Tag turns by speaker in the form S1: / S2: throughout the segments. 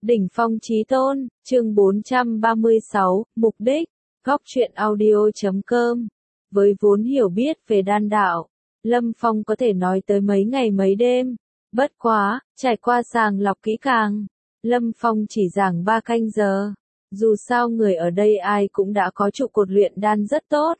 S1: Đỉnh phong chí tôn, chương 436, mục đích, góc truyện audio.com. Với vốn hiểu biết về đan đạo, Lâm Phong có thể nói tới mấy ngày mấy đêm. Bất quá, trải qua sàng lọc kỹ càng, Lâm Phong chỉ giảng 3 canh giờ. Dù sao người ở đây ai cũng đã có trụ cột luyện đan rất tốt.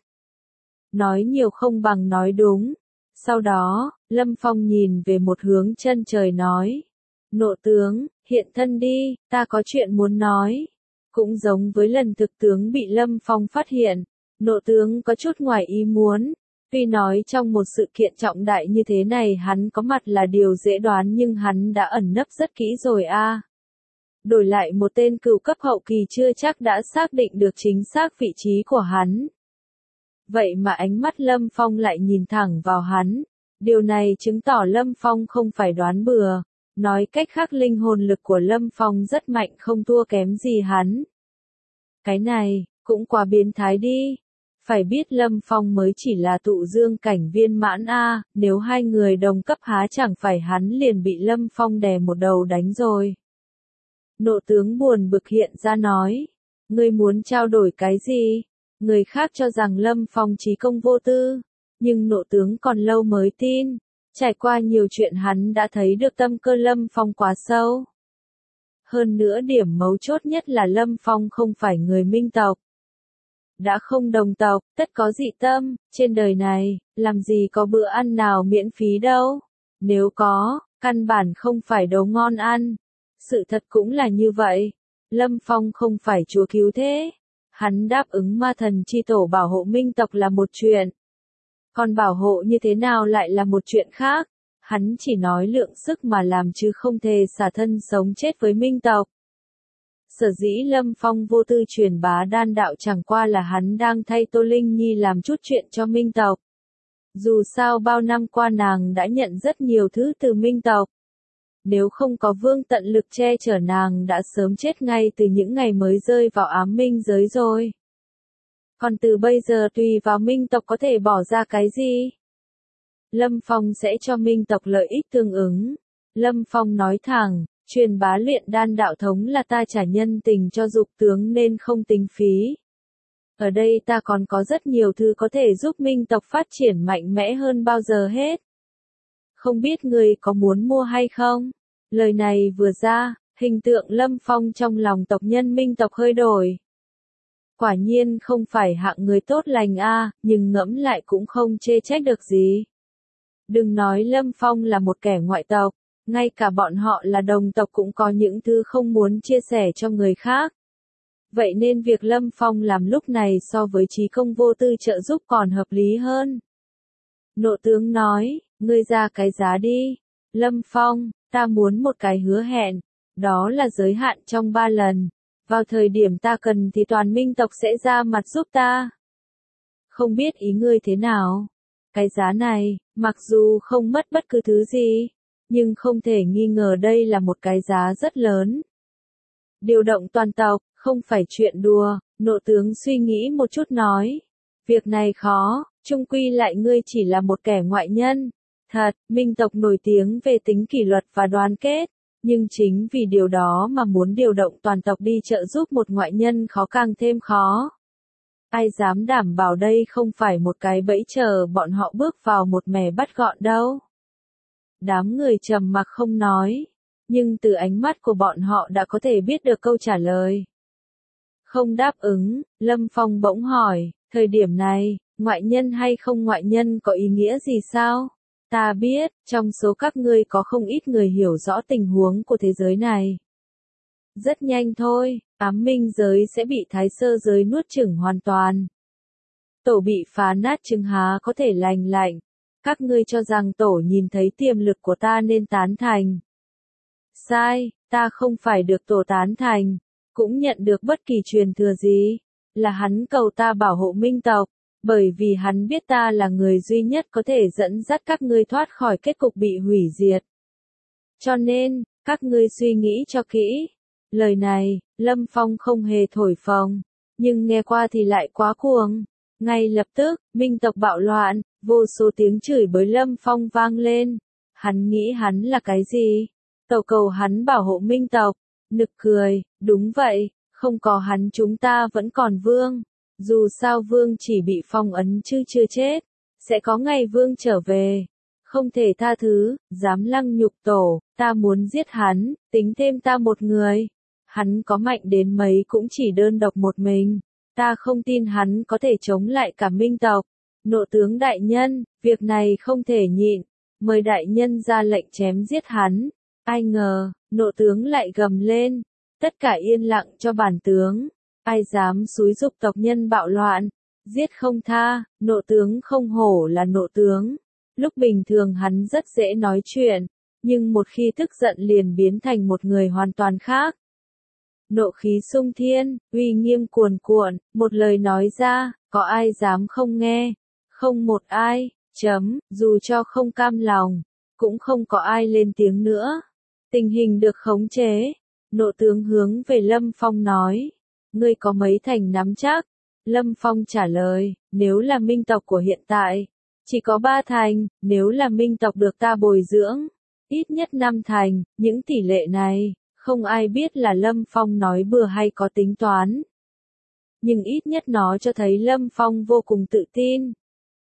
S1: Nói nhiều không bằng nói đúng. Sau đó, Lâm Phong nhìn về một hướng chân trời nói. Nộ tướng, hiện thân đi, ta có chuyện muốn nói. Cũng giống với lần thực tướng bị Lâm Phong phát hiện, nộ tướng có chút ngoài ý muốn. Tuy nói trong một sự kiện trọng đại như thế này hắn có mặt là điều dễ đoán nhưng hắn đã ẩn nấp rất kỹ rồi a. Đổi lại một tên cửu cấp hậu kỳ chưa chắc đã xác định được chính xác vị trí của hắn. Vậy mà ánh mắt Lâm Phong lại nhìn thẳng vào hắn. Điều này chứng tỏ Lâm Phong không phải đoán bừa. Nói cách khác linh hồn lực của Lâm Phong rất mạnh không thua kém gì hắn. Cái này, cũng quá biến thái đi. Phải biết Lâm Phong mới chỉ là tụ dương cảnh viên mãn a, nếu hai người đồng cấp há chẳng phải hắn liền bị Lâm Phong đè một đầu đánh rồi. Nộ tướng buồn bực hiện ra nói, ngươi muốn trao đổi cái gì? Người khác cho rằng Lâm Phong trí công vô tư, nhưng nộ tướng còn lâu mới tin. Trải qua nhiều chuyện hắn đã thấy được tâm cơ Lâm Phong quá sâu. Hơn nữa điểm mấu chốt nhất là Lâm Phong không phải người minh tộc. Đã không đồng tộc, tất có dị tâm, trên đời này, làm gì có bữa ăn nào miễn phí đâu. Nếu có, căn bản không phải đồ ngon ăn. Sự thật cũng là như vậy. Lâm Phong không phải chúa cứu thế. Hắn đáp ứng ma thần chi tổ bảo hộ minh tộc là một chuyện. Còn bảo hộ như thế nào lại là một chuyện khác. Hắn chỉ nói lượng sức mà làm chứ không thể xả thân sống chết với minh tộc. Sở dĩ Lâm Phong vô tư truyền bá đan đạo chẳng qua là hắn đang thay Tô Linh Nhi làm chút chuyện cho minh tộc. Dù sao bao năm qua nàng đã nhận rất nhiều thứ từ minh tộc. Nếu không có vương tận lực che chở nàng đã sớm chết ngay từ những ngày mới rơi vào ám minh giới rồi. Còn từ bây giờ tùy vào minh tộc có thể bỏ ra cái gì? Lâm Phong sẽ cho minh tộc lợi ích tương ứng. Lâm Phong nói thẳng, truyền bá luyện đan đạo thống là ta trả nhân tình cho dục tướng nên không tính phí. Ở đây ta còn có rất nhiều thứ có thể giúp minh tộc phát triển mạnh mẽ hơn bao giờ hết. Không biết người có muốn mua hay không? Lời này vừa ra, hình tượng Lâm Phong trong lòng tộc nhân minh tộc hơi đổi. Quả nhiên không phải hạng người tốt lành a, nhưng ngẫm lại cũng không chê trách được gì. Đừng nói Lâm Phong là một kẻ ngoại tộc, ngay cả bọn họ là đồng tộc cũng có những thứ không muốn chia sẻ cho người khác. Vậy nên việc Lâm Phong làm lúc này so với trí công vô tư trợ giúp còn hợp lý hơn. Nộ tướng nói, ngươi ra cái giá đi. Lâm Phong, ta muốn một cái hứa hẹn, đó là giới hạn trong 3 lần. Vào thời điểm ta cần thì toàn minh tộc sẽ ra mặt giúp ta. Không biết ý ngươi thế nào? Cái giá này, mặc dù không mất bất cứ thứ gì, nhưng không thể nghi ngờ đây là một cái giá rất lớn. Điều động toàn tộc, không phải chuyện đùa, nộ tướng suy nghĩ một chút nói. Việc này khó, chung quy lại ngươi chỉ là một kẻ ngoại nhân. Thật, minh tộc nổi tiếng về tính kỷ luật và đoàn kết. Nhưng chính vì điều đó mà muốn điều động toàn tộc đi trợ giúp một ngoại nhân khó càng thêm khó. Ai dám đảm bảo đây không phải một cái bẫy chờ bọn họ bước vào một mẻ bắt gọn đâu. Đám người trầm mặc không nói, nhưng từ ánh mắt của bọn họ đã có thể biết được câu trả lời. Không đáp ứng, Lâm Phong bỗng hỏi, thời điểm này, ngoại nhân hay không ngoại nhân có ý nghĩa gì sao? Ta biết, trong số các ngươi có không ít người hiểu rõ tình huống của thế giới này. Rất nhanh thôi, ám minh giới sẽ bị thái sơ giới nuốt chửng hoàn toàn. Tổ bị phá nát chừng há có thể lành lạnh. Các ngươi cho rằng tổ nhìn thấy tiềm lực của ta nên tán thành. Sai, ta không phải được tổ tán thành, cũng nhận được bất kỳ truyền thừa gì. Là hắn cầu ta bảo hộ minh tộc. Bởi vì hắn biết ta là người duy nhất có thể dẫn dắt các ngươi thoát khỏi kết cục bị hủy diệt. Cho nên, các ngươi suy nghĩ cho kỹ. Lời này, Lâm Phong không hề thổi phồng, nhưng nghe qua thì lại quá cuồng. Ngay lập tức, minh tộc bạo loạn, vô số tiếng chửi bới Lâm Phong vang lên. Hắn nghĩ hắn là cái gì? Tàu cầu hắn bảo hộ minh tộc. Nực cười, đúng vậy, không có hắn chúng ta vẫn còn vương. Dù sao vương chỉ bị phong ấn chứ chưa chết. Sẽ có ngày vương trở về. Không thể tha thứ, dám lăng nhục tổ, ta muốn giết hắn, tính thêm ta một người. Hắn có mạnh đến mấy cũng chỉ đơn độc một mình. Ta không tin hắn có thể chống lại cả minh tộc. Nộ tướng đại nhân, việc này không thể nhịn. Mời đại nhân ra lệnh chém giết hắn. Ai ngờ, nộ tướng lại gầm lên. Tất cả yên lặng cho bản tướng. Ai dám xúi giục tộc nhân bạo loạn. Giết không tha, nộ tướng không hổ là nộ tướng. Lúc bình thường hắn rất dễ nói chuyện. Nhưng một khi tức giận liền biến thành một người hoàn toàn khác. Nộ khí sung thiên, uy nghiêm cuồn cuộn, một lời nói ra, có ai dám không nghe? Không một ai, dù cho không cam lòng, cũng không có ai lên tiếng nữa. Tình hình được khống chế, nộ tướng hướng về Lâm Phong nói, ngươi có mấy thành nắm chắc? Lâm Phong trả lời, nếu là minh tộc của hiện tại, chỉ có 3 thành, nếu là minh tộc được ta bồi dưỡng, ít nhất 5 thành, những tỷ lệ này, không ai biết là Lâm Phong nói bừa hay có tính toán. Nhưng ít nhất nó cho thấy Lâm Phong vô cùng tự tin.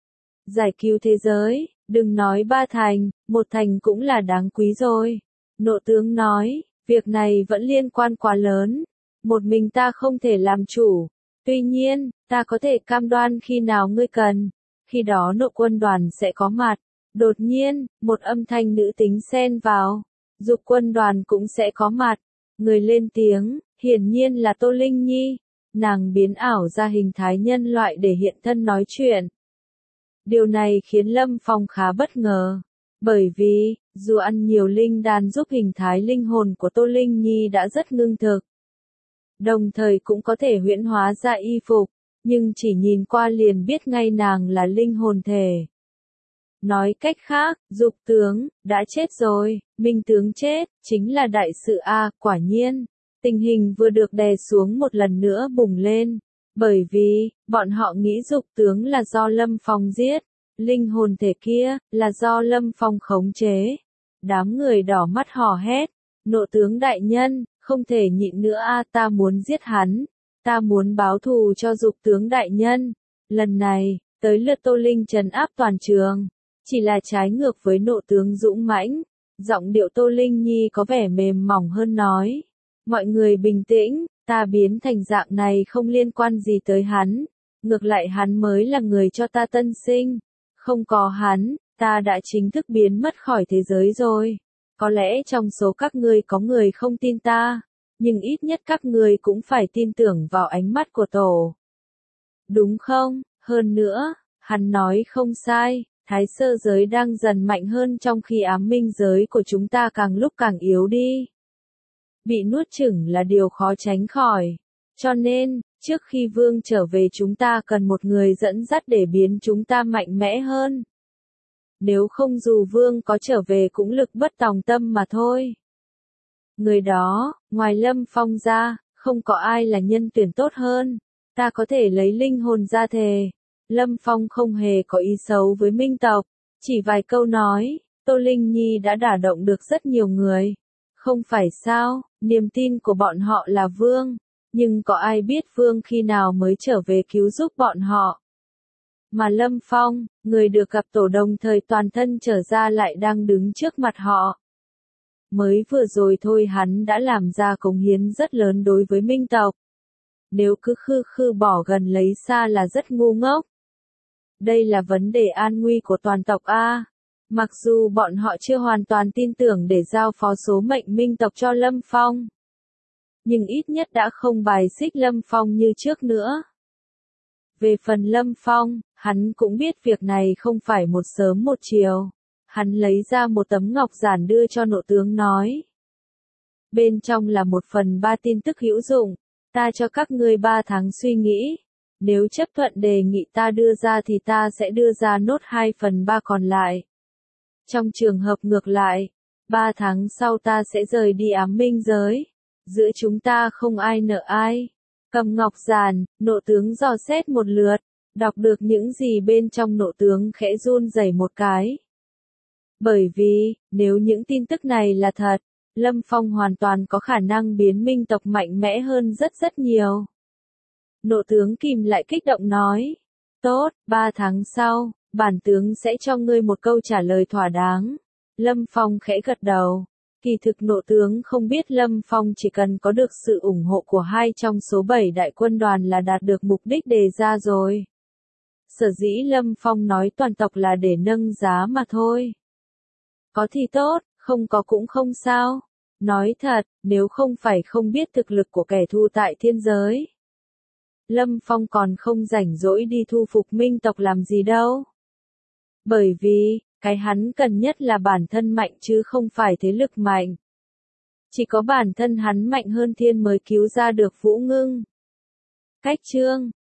S1: Giải cứu thế giới, đừng nói 3 thành, 1 thành cũng là đáng quý rồi. Nộ tướng nói, việc này vẫn liên quan quá lớn. Một mình ta không thể làm chủ. Tuy nhiên, ta có thể cam đoan khi nào ngươi cần. Khi đó nộ quân đoàn sẽ có mặt. Đột nhiên, một âm thanh nữ tính xen vào. Dục quân đoàn cũng sẽ có mặt. Người lên tiếng, hiển nhiên là Tô Linh Nhi. Nàng biến ảo ra hình thái nhân loại để hiện thân nói chuyện. Điều này khiến Lâm Phong khá bất ngờ. Bởi vì, dù ăn nhiều linh đan giúp hình thái linh hồn của Tô Linh Nhi đã rất ngưng thực. Đồng thời cũng có thể huyễn hóa ra y phục. Nhưng chỉ nhìn qua liền biết ngay nàng là linh hồn thể. Nói cách khác, Dục tướng, đã chết rồi, Minh tướng chết, chính là đại sự a. Quả nhiên, tình hình vừa được đè xuống một lần nữa bùng lên. Bởi vì, bọn họ nghĩ Dục tướng là do Lâm Phong giết, linh hồn thể kia, là do Lâm Phong khống chế. Đám người đỏ mắt hò hét, nộ tướng đại nhân, không thể nhịn nữa a, ta muốn giết hắn, ta muốn báo thù cho Dục tướng đại nhân. Lần này, tới lượt Tô Linh trấn áp toàn trường. Chỉ là trái ngược với nộ tướng dũng mãnh, giọng điệu Tô Linh Nhi có vẻ mềm mỏng hơn nói. Mọi người bình tĩnh, ta biến thành dạng này không liên quan gì tới hắn. Ngược lại hắn mới là người cho ta tân sinh. Không có hắn, ta đã chính thức biến mất khỏi thế giới rồi. Có lẽ trong số các ngươi có người không tin ta, nhưng ít nhất các ngươi cũng phải tin tưởng vào ánh mắt của tổ. Đúng không? Hơn nữa, hắn nói không sai. Thái sơ giới đang dần mạnh hơn trong khi ám minh giới của chúng ta càng lúc càng yếu đi. Bị nuốt chửng là điều khó tránh khỏi. Cho nên, trước khi vương trở về chúng ta cần một người dẫn dắt để biến chúng ta mạnh mẽ hơn. Nếu không dù vương có trở về cũng lực bất tòng tâm mà thôi. Người đó, ngoài Lâm Phong ra, không có ai là nhân tuyển tốt hơn. Ta có thể lấy linh hồn ra thề. Lâm Phong không hề có ý xấu với minh tộc, chỉ vài câu nói, Tô Linh Nhi đã đả động được rất nhiều người. Không phải sao, niềm tin của bọn họ là vương, nhưng có ai biết vương khi nào mới trở về cứu giúp bọn họ. Mà Lâm Phong, người được gặp tổ đồng thời toàn thân trở ra lại đang đứng trước mặt họ. Mới vừa rồi thôi hắn đã làm ra cống hiến rất lớn đối với minh tộc. Nếu cứ khư bỏ gần lấy xa là rất ngu ngốc. Đây là vấn đề an nguy của toàn tộc A. Mặc dù bọn họ chưa hoàn toàn tin tưởng để giao phó số mệnh minh tộc cho Lâm Phong. Nhưng ít nhất đã không bài xích Lâm Phong như trước nữa. Về phần Lâm Phong, hắn cũng biết việc này không phải một sớm một chiều. Hắn lấy ra một tấm ngọc giản đưa cho nộ tướng nói. Bên trong là 1/3 tin tức hữu dụng. Ta cho các ngươi 3 tháng suy nghĩ. Nếu chấp thuận đề nghị ta đưa ra thì ta sẽ đưa ra nốt 2/3 còn lại. Trong trường hợp ngược lại, 3 tháng sau ta sẽ rời đi ám minh giới. Giữa chúng ta không ai nợ ai. Cầm ngọc giản, nộ tướng dò xét một lượt, đọc được những gì bên trong nộ tướng khẽ run rẩy một cái. Bởi vì, nếu những tin tức này là thật, Lâm Phong hoàn toàn có khả năng biến minh tộc mạnh mẽ hơn rất rất nhiều. Nộ tướng Kim lại kích động nói. Tốt, 3 tháng sau, bản tướng sẽ cho ngươi một câu trả lời thỏa đáng. Lâm Phong khẽ gật đầu. Kỳ thực nộ tướng không biết Lâm Phong chỉ cần có được sự ủng hộ của 2 trong số 7 đại quân đoàn là đạt được mục đích đề ra rồi. Sở dĩ Lâm Phong nói toàn tộc là để nâng giá mà thôi. Có thì tốt, không có cũng không sao. Nói thật, nếu không phải không biết thực lực của kẻ thù tại thiên giới, Lâm Phong còn không rảnh rỗi đi thu phục minh tộc làm gì đâu. Bởi vì, cái hắn cần nhất là bản thân mạnh chứ không phải thế lực mạnh. Chỉ có bản thân hắn mạnh hơn thiên mới cứu ra được Vũ Ngưng. Cách chương